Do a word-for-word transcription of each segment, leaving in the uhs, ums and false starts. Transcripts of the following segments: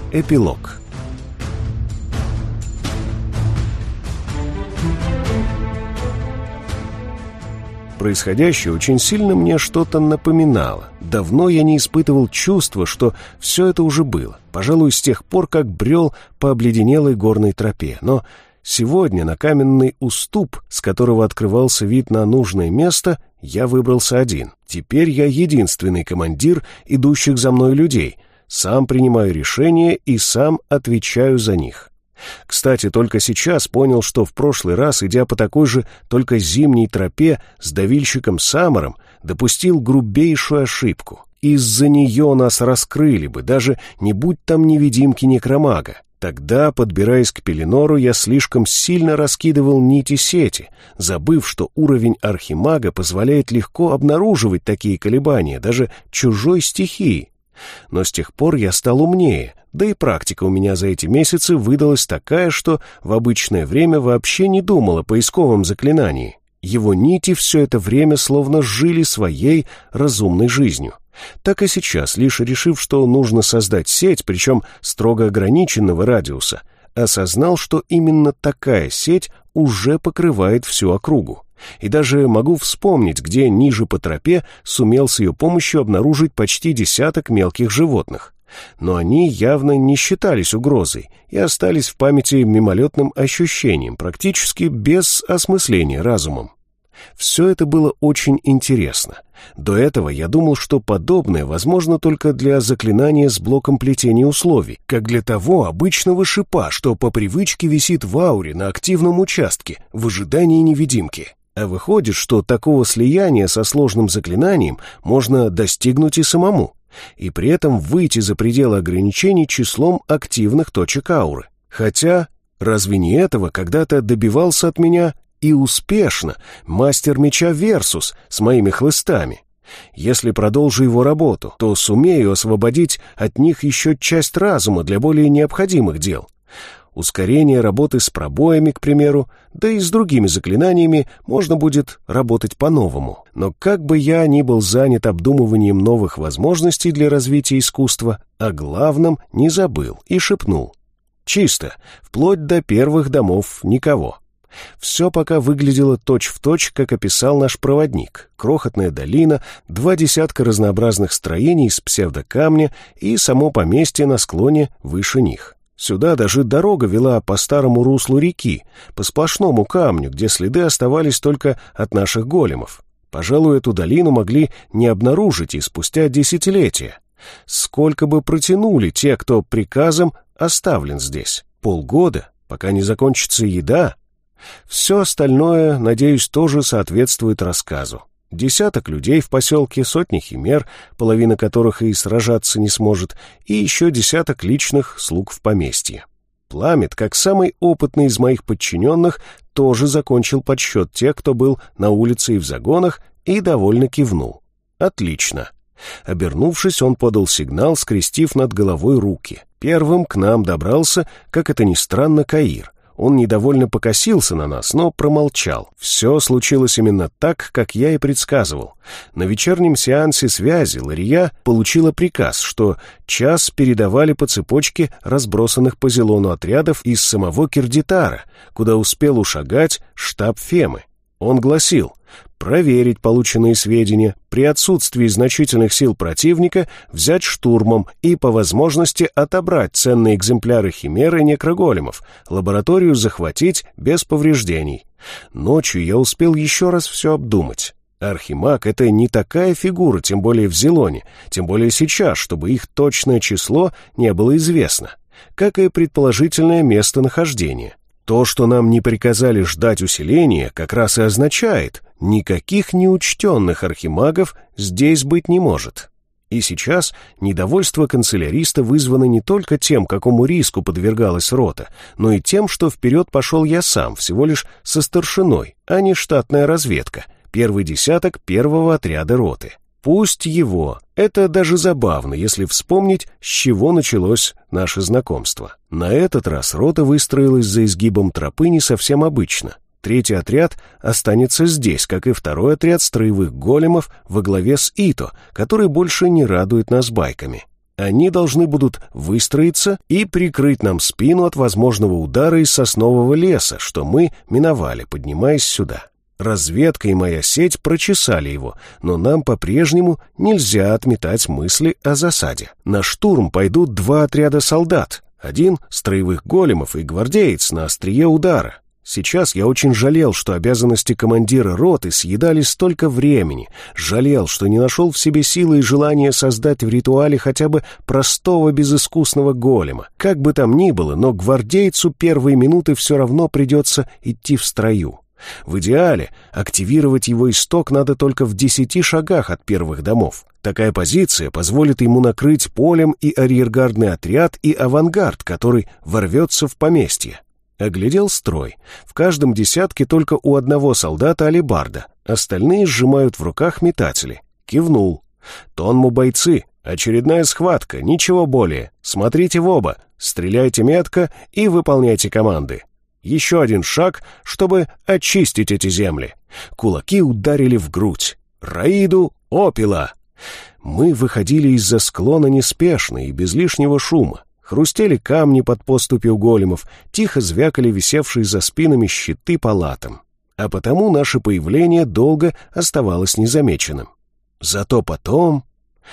Эпилог. Происходящее очень сильно мне что-то напоминало. Давно я не испытывал чувства, что все это уже было. Пожалуй, с тех пор, как брел по обледенелой горной тропе. Но сегодня на каменный уступ, с которого открывался вид на нужное место, я выбрался один. Теперь я единственный командир идущих за мной людей. Сам принимаю решения и сам отвечаю за них. Кстати, только сейчас понял, что в прошлый раз, идя по такой же только зимней тропе с давильщиком Самаром, допустил грубейшую ошибку. Из-за нее нас раскрыли бы, даже не будь там невидимки некромага. Тогда, подбираясь к Пеленору, я слишком сильно раскидывал нити сети, забыв, что уровень архимага позволяет легко обнаруживать такие колебания, даже чужой стихии. Но с тех пор я стал умнее, да и практика у меня за эти месяцы выдалась такая, что в обычное время вообще не думал о поисковом заклинании. Его нити все это время словно жили своей разумной жизнью. Так и сейчас, лишь решив, что нужно создать сеть, причем строго ограниченного радиуса, осознал, что именно такая сеть уже покрывает всю округу. И даже могу вспомнить, где ниже по тропе сумел с ее помощью обнаружить почти десяток мелких животных. Но они явно не считались угрозой и остались в памяти мимолетным ощущением, практически без осмысления разумом. Все это было очень интересно. До этого я думал, что подобное возможно только для заклинания с блоком плетения условий, как для того обычного шипа, что по привычке висит в ауре на активном участке в ожидании невидимки. А выходит, что такого слияния со сложным заклинанием можно достигнуть и самому, и при этом выйти за пределы ограничений числом активных точек ауры. Хотя, разве не этого когда-то добивался от меня и успешно мастер меча Версус с моими хлыстами? Если продолжу его работу, то сумею освободить от них еще часть разума для более необходимых дел. Ускорение работы с пробоями, к примеру, да и с другими заклинаниями можно будет работать по-новому. Но как бы я ни был занят обдумыванием новых возможностей для развития искусства, о главном не забыл и шепнул. Чисто, вплоть до первых домов никого. Все пока выглядело точь-в-точь, как описал наш проводник. Крохотная долина, два десятка разнообразных строений из псевдокамня и само поместье на склоне выше них. Сюда даже дорога вела по старому руслу реки, по сплошному камню, где следы оставались только от наших големов. Пожалуй, эту долину могли не обнаружить и спустя десятилетия. Сколько бы протянули те, кто приказом оставлен здесь? Полгода, пока не закончится еда? Все остальное, надеюсь, тоже соответствует рассказу. Десяток людей в поселке, сотни химер, половина которых и сражаться не сможет, и еще десяток личных слуг в поместье. Пламет, как самый опытный из моих подчиненных, тоже закончил подсчет тех, кто был на улице и в загонах, и довольно кивнул. Отлично. Обернувшись, он подал сигнал, скрестив над головой руки. Первым к нам добрался, как это ни странно, Каир. Он недовольно покосился на нас, но промолчал. Все случилось именно так, как я и предсказывал. На вечернем сеансе связи Лария получила приказ, что час передавали по цепочке разбросанных по Зелону отрядов из самого Кирдитара, куда успел ушагать штаб Фемы. Он гласил: проверить полученные сведения, при отсутствии значительных сил противника взять штурмом и по возможности отобрать ценные экземпляры химер и некроголемов, лабораторию захватить без повреждений. Ночью я успел еще раз все обдумать. Архимаг — это не такая фигура, тем более в Зелоне, тем более сейчас, чтобы их точное число не было известно, как и предположительное местонахождение. То, что нам не приказали ждать усиления, как раз и означает, никаких неучтенных архимагов здесь быть не может. И сейчас недовольство канцеляриста вызвано не только тем, какому риску подвергалась рота, но и тем, что вперед пошел я сам, всего лишь со старшиной, а не штатная разведка, первый десяток первого отряда роты. Пусть его. Это даже забавно, если вспомнить, с чего началось наше знакомство. На этот раз рота выстроилась за изгибом тропы не совсем обычно. Третий отряд останется здесь, как и второй отряд строевых големов во главе с Ито, который больше не радует нас байками. Они должны будут выстроиться и прикрыть нам спину от возможного удара из соснового леса, что мы миновали, поднимаясь сюда. Разведка и моя сеть прочесали его, но нам по-прежнему нельзя отметать мысли о засаде. На штурм пойдут два отряда солдат, один строевых големов и гвардеец на острие удара. Сейчас я очень жалел, что обязанности командира роты съедали столько времени, жалел, что не нашел в себе силы и желания создать в ритуале хотя бы простого безыскусного голема. Как бы там ни было, но гвардейцу первые минуты все равно придется идти в строю. В идеале активировать его исток надо только в десяти шагах от первых домов. Такая позиция позволит ему накрыть полем и арьергардный отряд, и авангард, который ворвется в поместье. Оглядел строй. В каждом десятке только у одного солдата алебарда, остальные сжимают в руках метатели. Кивнул. «Тонму бойцы, очередная схватка, ничего более. Смотрите в оба, стреляйте метко и выполняйте команды». Еще один шаг, чтобы очистить эти земли. Кулаки ударили в грудь. «Раиду опила!» Мы выходили из-за склона неспешно и без лишнего шума. Хрустели камни под поступью големов, тихо звякали висевшие за спинами щиты по латам. А потому наше появление долго оставалось незамеченным. Зато потом...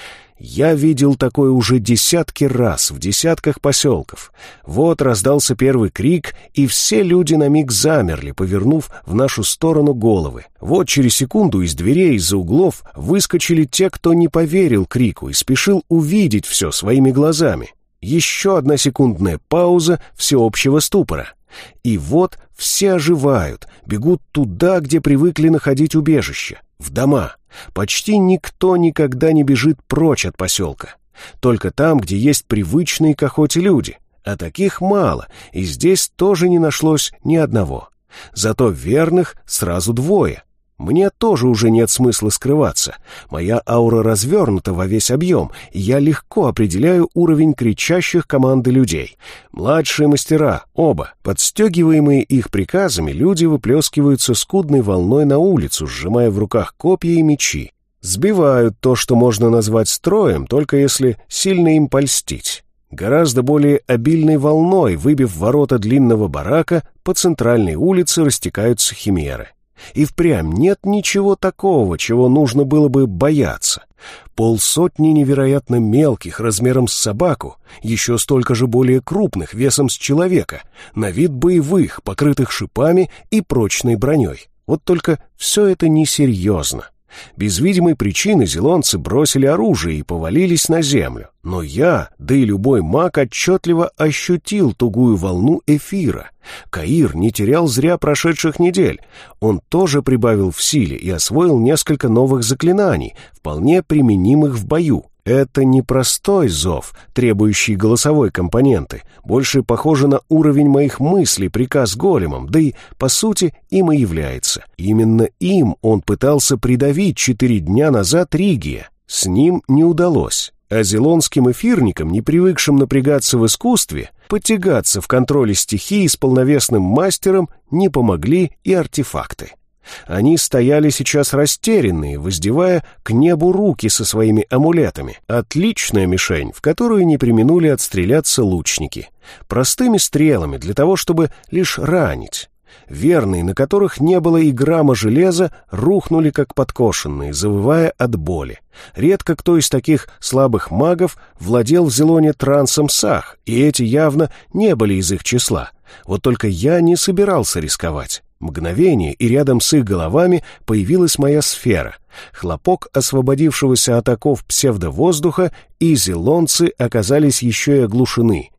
Я видел такое уже десятки раз в десятках поселков. Вот раздался первый крик, и все люди на миг замерли, повернув в нашу сторону головы. Вот через секунду из дверей, из-за углов выскочили те, кто не поверил крику и спешил увидеть все своими глазами. Еще одна секундная пауза всеобщего ступора. И вот все оживают, бегут туда, где привыкли находить убежище, в дома. Почти никто никогда не бежит прочь от поселка. Только там, где есть привычные к охоте люди. А таких мало, и здесь тоже не нашлось ни одного. Зато верных сразу двое. Мне тоже уже нет смысла скрываться. Моя аура развернута во весь объем, и я легко определяю уровень кричащих команды людей. Младшие мастера, оба. Подстегиваемые их приказами, люди выплескиваются скудной волной на улицу, сжимая в руках копья и мечи. Сбивают то, что можно назвать строем, только если сильно им польстить. Гораздо более обильной волной, выбив ворота длинного барака, по центральной улице растекаются химеры. И впрямь нет ничего такого, чего нужно было бы бояться. Полсотни невероятно мелких, размером с собаку, еще столько же более крупных, весом с человека, на вид боевых, покрытых шипами и прочной броней. Вот только все это несерьезно. Без видимой причины зелонцы бросили оружие и повалились на землю. Но я, да и любой маг, отчетливо ощутил тугую волну эфира. Каир не терял зря прошедших недель. Он тоже прибавил в силе и освоил несколько новых заклинаний, вполне применимых в бою. Это не простой зов, требующий голосовой компоненты, больше похоже на уровень моих мыслей, приказ големам, да и, по сути, им и является. Именно им он пытался придавить четыре дня назад Ригия. С ним не удалось. А зелонским эфирникам, не привыкшим напрягаться в искусстве, потягаться в контроле стихии с полновесным мастером, не помогли и артефакты. Они стояли сейчас растерянные, воздевая к небу руки со своими амулетами. Отличная мишень, в которую не преминули отстреляться лучники. Простыми стрелами для того, чтобы лишь ранить. Верные, на которых не было и грамма железа, рухнули как подкошенные, завывая от боли. Редко кто из таких слабых магов владел в Зелоне трансом Сах, и эти явно не были из их числа. Вот только я не собирался рисковать. Мгновение, и рядом с их головами появилась моя сфера. Хлопок освободившегося от оков псевдовоздуха, и зелонцы оказались еще и оглушены.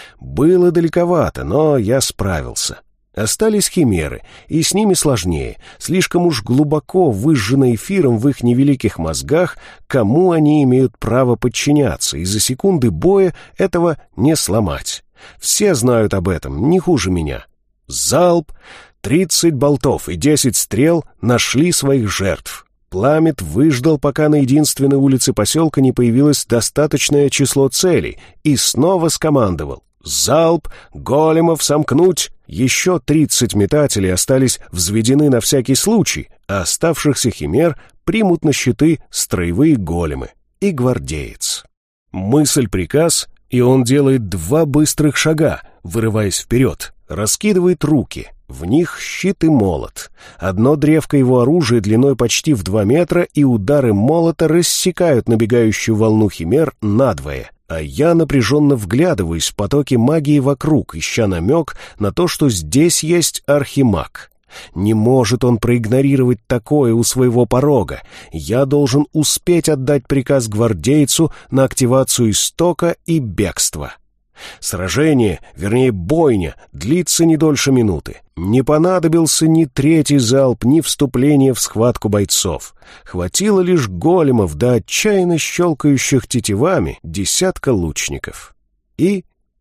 Было далековато, но я справился. Остались химеры, и с ними сложнее. Слишком уж глубоко выжжено эфиром в их невеликих мозгах, кому они имеют право подчиняться, и за секунды боя этого не сломать. Все знают об этом, не хуже меня. Залп! Тридцать болтов и десять стрел нашли своих жертв. Пламет выждал, пока на единственной улице поселка не появилось достаточное число целей, и снова скомандовал. Залп! Големов сомкнуть! Еще тридцать метателей остались взведены на всякий случай, а оставшихся химер примут на щиты строевые големы и гвардеец. Мысль-приказ, и он делает два быстрых шага, вырываясь вперед, раскидывает руки. В них щит и молот. Одно древко его оружия длиной почти в два метра, и удары молота рассекают набегающую волну химер надвое. А я напряженно вглядываюсь в потоки магии вокруг, ища намек на то, что здесь есть архимаг. Не может он проигнорировать такое у своего порога. Я должен успеть отдать приказ гвардейцу на активацию истока и бегство. Сражение, вернее бойня, длится не дольше минуты. Не понадобился ни третий залп, ни вступление в схватку бойцов. Хватило лишь големов да отчаянно щелкающих тетивами десятка лучников. И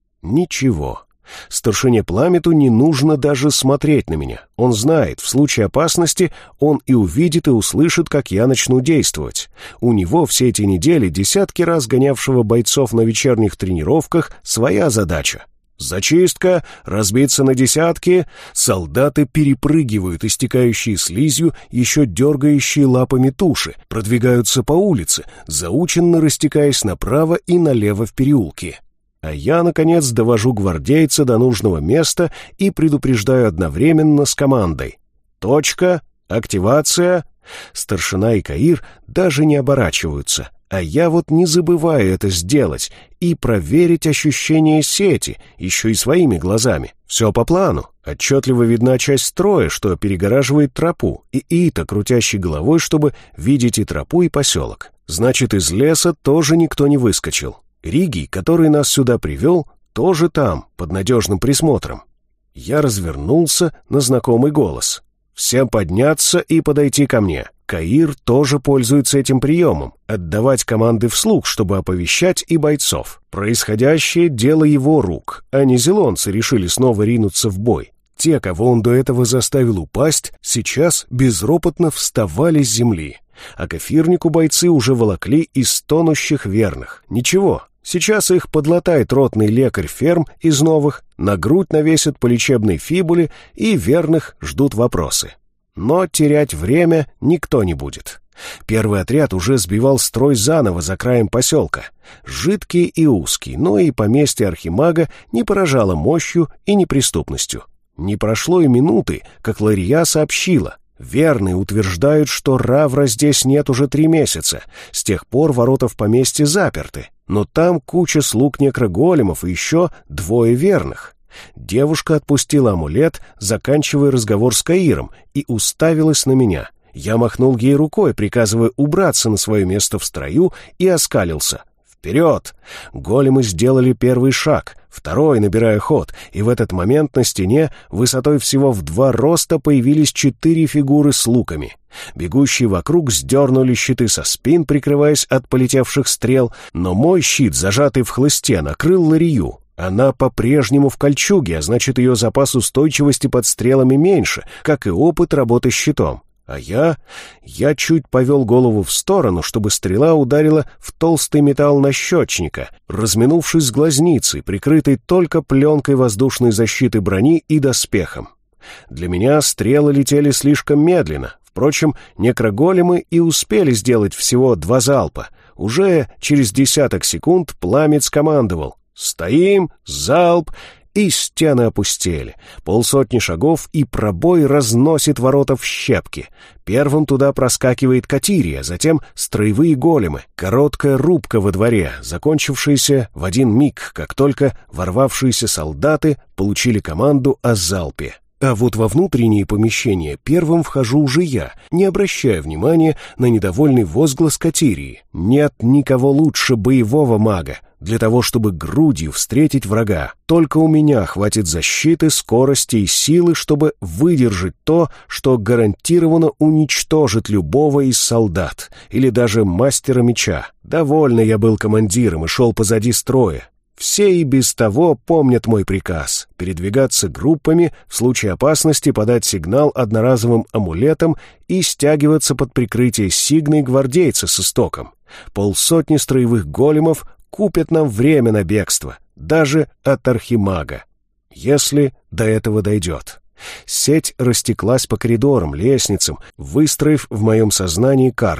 ничего. Старшине Пламету не нужно даже смотреть на меня. Он знает, в случае опасности он и увидит, и услышит, как я начну действовать. У него все эти недели, десятки раз гонявшего бойцов на вечерних тренировках, своя задача. Зачистка, разбиться на десятки, солдаты перепрыгивают истекающие слизью, еще дергающие лапами туши, продвигаются по улице, заученно растекаясь направо и налево в переулки. А я, наконец, довожу гвардейца до нужного места и предупреждаю одновременно с командой. Точка, активация. Старшина и Каир даже не оборачиваются, а я вот не забываю это сделать и проверить ощущение сети, еще и своими глазами. Все по плану. Отчетливо видна часть строя, что перегораживает тропу, и Ита, крутящий головой, чтобы видеть и тропу, и поселок. Значит, из леса тоже никто не выскочил. Ригий, который нас сюда привел, тоже там, под надежным присмотром. Я развернулся на знакомый голос. «Всем подняться и подойти ко мне». Каир тоже пользуется этим приемом — отдавать команды вслух, чтобы оповещать и бойцов. Происходящее — дело его рук, а не зелонцы решили снова ринуться в бой. Те, кого он до этого заставил упасть, сейчас безропотно вставали с земли. А к эфирнику бойцы уже волокли из тонущих верных. Ничего, сейчас их подлатает ротный лекарь ферм из новых, на грудь навесят по лечебной фибуле, и верных ждут вопросы. Но терять время никто не будет. Первый отряд уже сбивал строй заново за краем поселка. Жидкий и узкий, но и поместье архимага не поражало мощью и неприступностью. Не прошло и минуты, как Лария сообщила. Верные утверждают, что Равра здесь нет уже три месяца. С тех пор ворота в поместье заперты. Но там куча слуг некроголемов и еще двое верных. Девушка отпустила амулет, заканчивая разговор с Каиром, и уставилась на меня. Я махнул ей рукой, приказывая убраться на свое место в строю, и оскалился. «Вперед!» Големы сделали первый шаг, второй, набирая ход, и в этот момент на стене высотой всего в два роста появились четыре фигуры с луками. Бегущие вокруг сдернули щиты со спин, прикрываясь от полетевших стрел, но мой щит, зажатый в хлысте, накрыл Ларию. Она по-прежнему в кольчуге, а значит, ее запас устойчивости под стрелами меньше, как и опыт работы щитом. А я... Я чуть повел голову в сторону, чтобы стрела ударила в толстый металл нащечника, разминувшись с глазницей, прикрытой только пленкой воздушной защиты брони и доспехом. Для меня стрелы летели слишком медленно. Впрочем, некроголемы и успели сделать всего два залпа. Уже через десяток секунд Пламец командовал: «Стоим! Залп!» И стены опустели. Полсотни шагов, и пробой разносит ворота в щепки. Первым туда проскакивает Катирия, затем строевые големы. Короткая рубка во дворе, закончившаяся в один миг, как только ворвавшиеся солдаты получили команду о залпе. А вот во внутренние помещения первым вхожу уже я, не обращая внимания на недовольный возглас Катирии. Нет никого лучше боевого мага для того, чтобы грудью встретить врага. Только у меня хватит защиты, скорости и силы, чтобы выдержать то, что гарантированно уничтожит любого из солдат или даже мастера меча. Довольно я был командиром и шел позади строя. Все и без того помнят мой приказ — передвигаться группами, в случае опасности подать сигнал одноразовым амулетом и стягиваться под прикрытие сигны гвардейца с истоком. Полсотни строевых големов купят нам время на бегство, даже от архимага, если до этого дойдет. Сеть растеклась по коридорам, лестницам, выстроив в моем сознании карту.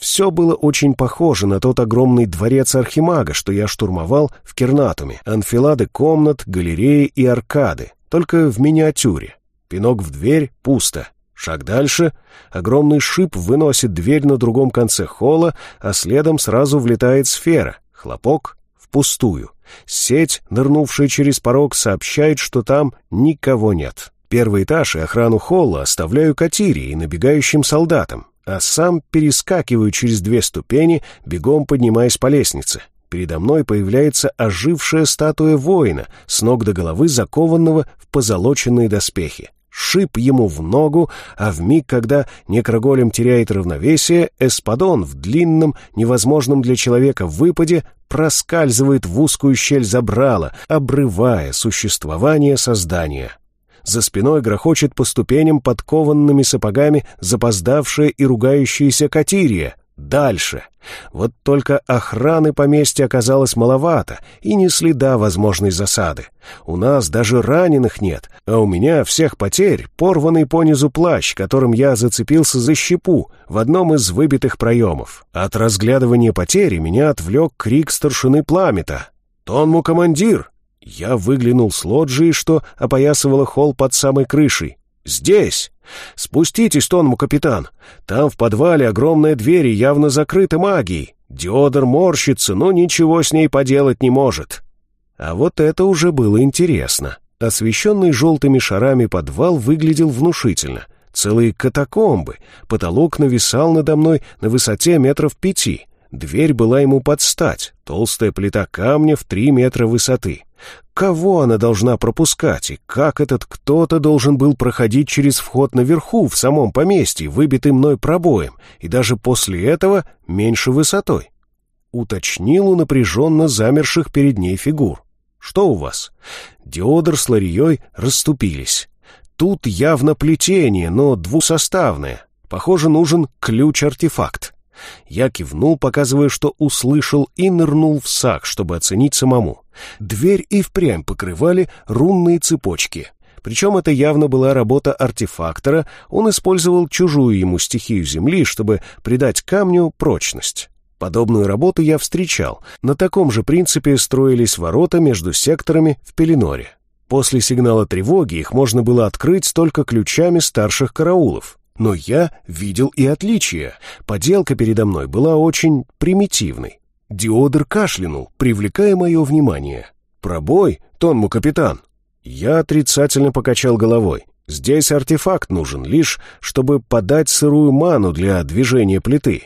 Все было очень похоже на тот огромный дворец Архимага, что я штурмовал в Кернатуме. Анфилады комнат, галереи и аркады, только в миниатюре. Пинок в дверь — пусто. Шаг дальше — огромный шип выносит дверь на другом конце холла, а следом сразу влетает сфера. Хлопок — впустую. Сеть, нырнувшая через порог, сообщает, что там никого нет. Первый этаж и охрану холла оставляю Катире и набегающим солдатам, а сам перескакиваю через две ступени, бегом поднимаясь по лестнице. Передо мной появляется ожившая статуя воина, с ног до головы закованного в позолоченные доспехи. Шип ему в ногу, а в миг, когда некроголем теряет равновесие, эспадон в длинном, невозможном для человека выпаде проскальзывает в узкую щель забрала, обрывая существование создания. За спиной грохочет по ступеням подкованными сапогами запоздавшая и ругающаяся Катирия. Дальше. Вот только охраны поместья оказалось маловато, и ни следа возможной засады. У нас даже раненых нет, а у меня всех потерь порванный понизу плащ, которым я зацепился за щепу в одном из выбитых проемов. От разглядывания потери меня отвлек крик старшины Пламета. «Тонму, командир!» Я выглянул с лоджии, что опоясывала холл под самой крышей. «Здесь! Спуститесь, Тонму, капитан! Там в подвале огромная дверь и явно закрыта магией. Диодор морщится, но ничего с ней поделать не может». А вот это уже было интересно. Освещенный желтыми шарами подвал выглядел внушительно. Целые катакомбы. Потолок нависал надо мной на высоте метров пяти. Дверь была ему под стать. Толстая плита камня в три метра высоты. Кого она должна пропускать, и как этот кто-то должен был проходить через вход наверху, в самом поместье, выбитый мной пробоем, и даже после этого меньше высотой? Уточнил у напряженно замерших перед ней фигур. «Что у вас?» Диодор с Ларией расступились. Тут явно плетение, но двусоставное. Похоже, нужен ключ-артефакт. Я кивнул, показывая, что услышал, и нырнул в сак, чтобы оценить самому. Дверь и впрямь покрывали рунные цепочки. Причем это явно была работа артефактора, он использовал чужую ему стихию земли, чтобы придать камню прочность. Подобную работу я встречал. На таком же принципе строились ворота между секторами в Пеленоре. После сигнала тревоги их можно было открыть только ключами старших караулов. Но я видел и отличия. Поделка передо мной была очень примитивной. Диодор кашлянул, привлекая мое внимание. «Пробой, Тонму, капитан!» Я отрицательно покачал головой. «Здесь артефакт нужен лишь, чтобы подать сырую ману для движения плиты».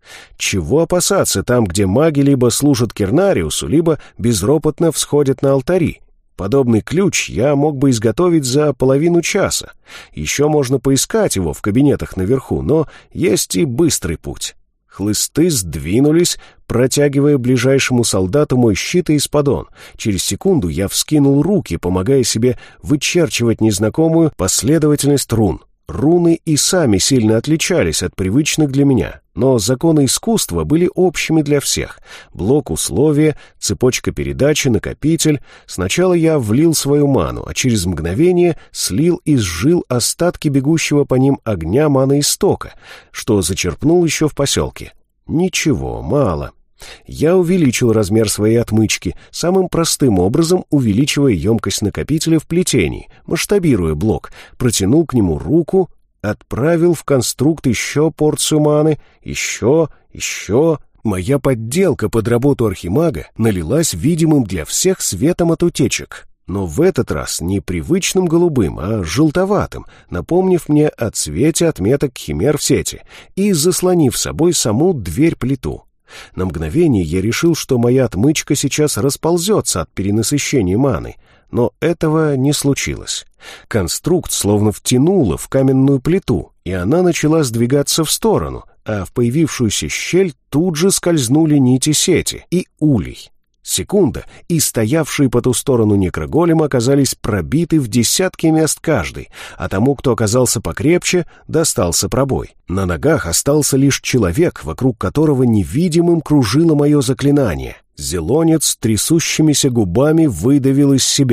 Чего опасаться там, где маги либо служат Кернариусу, либо безропотно всходят на алтари? Подобный ключ я мог бы изготовить за половину часа. Еще можно поискать его в кабинетах наверху, но есть и быстрый путь. Хлысты сдвинулись, протягивая ближайшему солдату мой щит и эспадон. Через секунду я вскинул руки, помогая себе вычерчивать незнакомую последовательность рун. Руны и сами сильно отличались от привычных для меня, но законы искусства были общими для всех. Блок условия, цепочка передачи, накопитель. Сначала я влил свою ману, а через мгновение слил и сжил остатки бегущего по ним огня маноистока, что зачерпнул еще в поселке. Ничего, мало. Я увеличил размер своей отмычки, самым простым образом увеличивая емкость накопителя в плетении, масштабируя блок, протянул к нему руку, отправил в конструкт еще порцию маны, еще, еще. Моя подделка под работу архимага налилась видимым для всех светом от утечек, но в этот раз не привычным голубым, а желтоватым, напомнив мне о цвете отметок химер в сети и заслонив собой саму дверь-плиту. На мгновение я решил, что моя отмычка сейчас расползется от перенасыщения маны, но этого не случилось. Конструкт словно втянуло в каменную плиту, и она начала сдвигаться в сторону, а в появившуюся щель тут же скользнули нити сети и улей. Секунда, и стоявшие по ту сторону некроголема оказались пробиты в десятки мест каждый, а тому, кто оказался покрепче, достался пробой. На ногах остался лишь человек, вокруг которого невидимым кружило мое заклинание. Зелонец трясущимися губами выдавил из себя: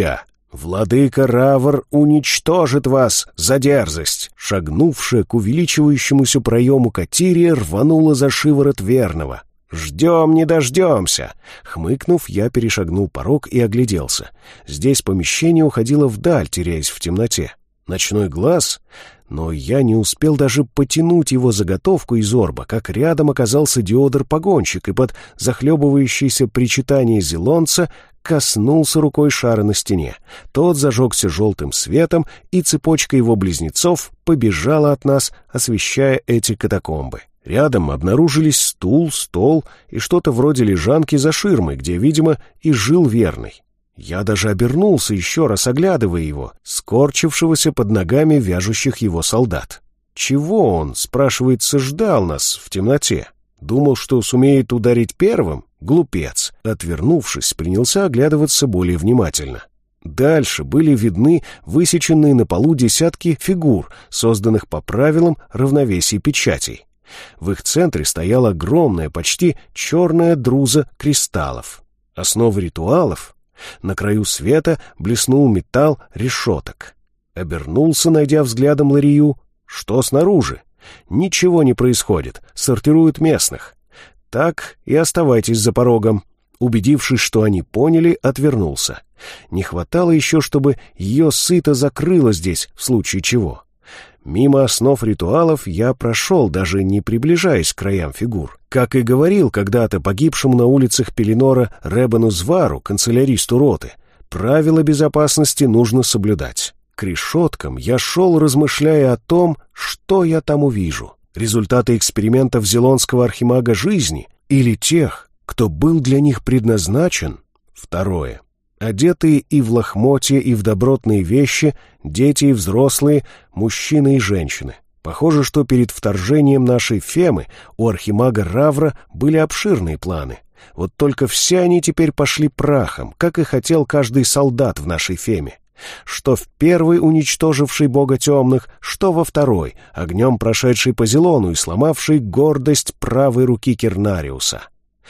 «Владыка Равр уничтожит вас за дерзость!» Шагнувшая к увеличивающемуся проему Катирия рванула за шиворот верного. «Ждем, не дождемся!» Хмыкнув, я перешагнул порог и огляделся. Здесь помещение уходило вдаль, теряясь в темноте. Ночной глаз? Но я не успел даже потянуть его заготовку из орба, как рядом оказался Диодор-погонщик, и под захлебывающееся причитание зелонца коснулся рукой шара на стене. Тот зажегся желтым светом, и цепочка его близнецов побежала от нас, освещая эти катакомбы. Рядом обнаружились стул, стол и что-то вроде лежанки за ширмой, где, видимо, и жил верный. Я даже обернулся, еще раз оглядывая его, скорчившегося под ногами вяжущих его солдат. Чего он, спрашивается, ждал нас в темноте? Думал, что сумеет ударить первым? Глупец. Отвернувшись, принялся оглядываться более внимательно. Дальше были видны высеченные на полу десятки фигур, созданных по правилам равновесия печатей. В их центре стояла огромная, почти черная друза кристаллов. Основа ритуалов. На краю света блеснул металл решеток. Обернулся, найдя взглядом Ларию. Что снаружи? Ничего не происходит, сортируют местных. Так и оставайтесь за порогом. Убедившись, что они поняли, отвернулся. Не хватало еще, чтобы ее сыто закрыло здесь, в случае чего. Мимо основ ритуалов я прошел, даже не приближаясь к краям фигур. Как и говорил когда-то погибшему на улицах Пеленора Ребану Звару, канцеляристу роты, правила безопасности нужно соблюдать. К решеткам я шел, размышляя о том, что я там увижу. Результаты экспериментов зелонского архимага жизни или тех, кто был для них предназначен? Второе. Одетые и в лохмотья, и в добротные вещи, дети и взрослые, мужчины и женщины. Похоже, что перед вторжением нашей Фемы у архимага Равра были обширные планы. Вот только все они теперь пошли прахом, как и хотел каждый солдат в нашей Феме. Что в первой, уничтожившей бога темных, что во второй, огнем прошедшей по Зелону и сломавшей гордость правой руки Кернариуса.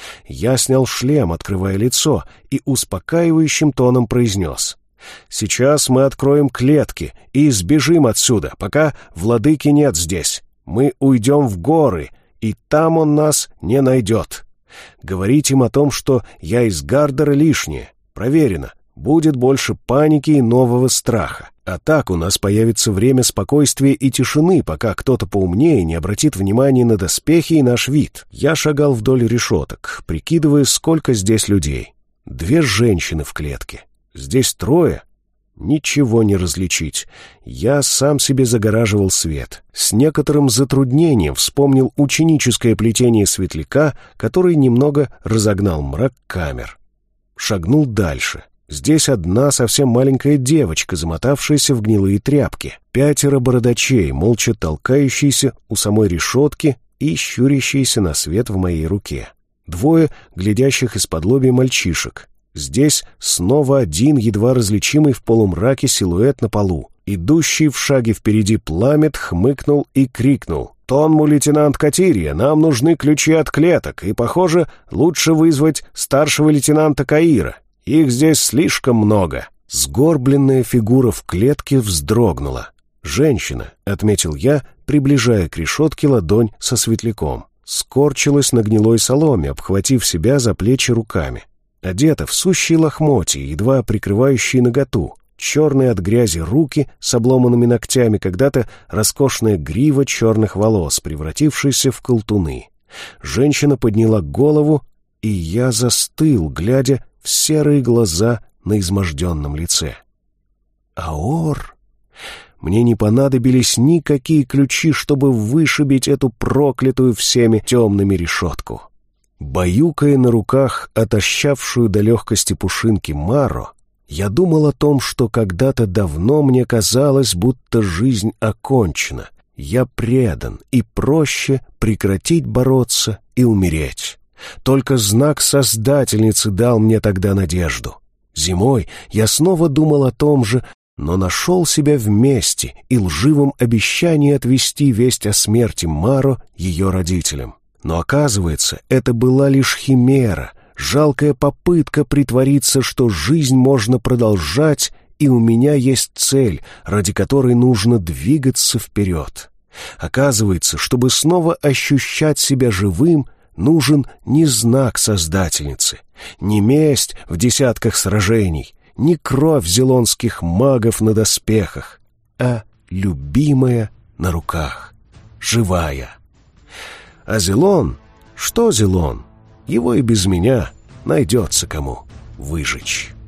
Я снял шлем, открывая лицо, и успокаивающим тоном произнес: «Сейчас мы откроем клетки и сбежим отсюда, пока владыки нет здесь. Мы уйдем в горы, и там он нас не найдет. Говорить им о том, что я из Гардера, лишнее. Проверено. Будет больше паники и нового страха. А так у нас появится время спокойствия и тишины, пока кто-то поумнее не обратит внимания на доспехи и наш вид». Я шагал вдоль решеток, прикидывая, сколько здесь людей. Две женщины в клетке. Здесь трое. Ничего не различить. Я сам себе загораживал свет. С некоторым затруднением вспомнил ученическое плетение светляка, который немного разогнал мрак камер. Шагнул дальше. Здесь одна совсем маленькая девочка, замотавшаяся в гнилые тряпки. Пятеро бородачей, молча толкающиеся у самой решетки и щурящиеся на свет в моей руке. Двое глядящих из-под лобья мальчишек. Здесь снова один едва различимый в полумраке силуэт на полу. Идущий в шаге впереди Пламет хмыкнул и крикнул: «Тонму, лейтенант Катирия, нам нужны ключи от клеток, и, похоже, лучше вызвать старшего лейтенанта Каира. Их здесь слишком много». Сгорбленная фигура в клетке вздрогнула. «Женщина», — отметил я, приближая к решетке ладонь со светляком. Скорчилась на гнилой соломе, обхватив себя за плечи руками. Одета в сущие лохмотья, едва прикрывающие наготу. Черные от грязи руки с обломанными ногтями, когда-то роскошная грива черных волос, превратившаяся в колтуны. Женщина подняла голову, и я застыл, глядя в серые глаза на изможденном лице. «Аор!» Мне не понадобились никакие ключи, чтобы вышибить эту проклятую всеми темными решетку. Баюкая на руках отощавшую до легкости пушинки Маро, я думал о том, что когда-то давно мне казалось, будто жизнь окончена. Я предан, и проще прекратить бороться и умереть. Только знак Создательницы дал мне тогда надежду. Зимой я снова думал о том же, но нашел себя вместе и лживом обещании отвести весть о смерти Маро ее родителям. Но оказывается, это была лишь химера, жалкая попытка притвориться, что жизнь можно продолжать и у меня есть цель, ради которой нужно двигаться вперед. Оказывается, чтобы снова ощущать себя живым, нужен не знак Создательницы, не месть в десятках сражений, не кровь зелонских магов на доспехах, а любимая на руках, живая. А Зелон? Что Зелон? Его и без меня найдется кому выжечь.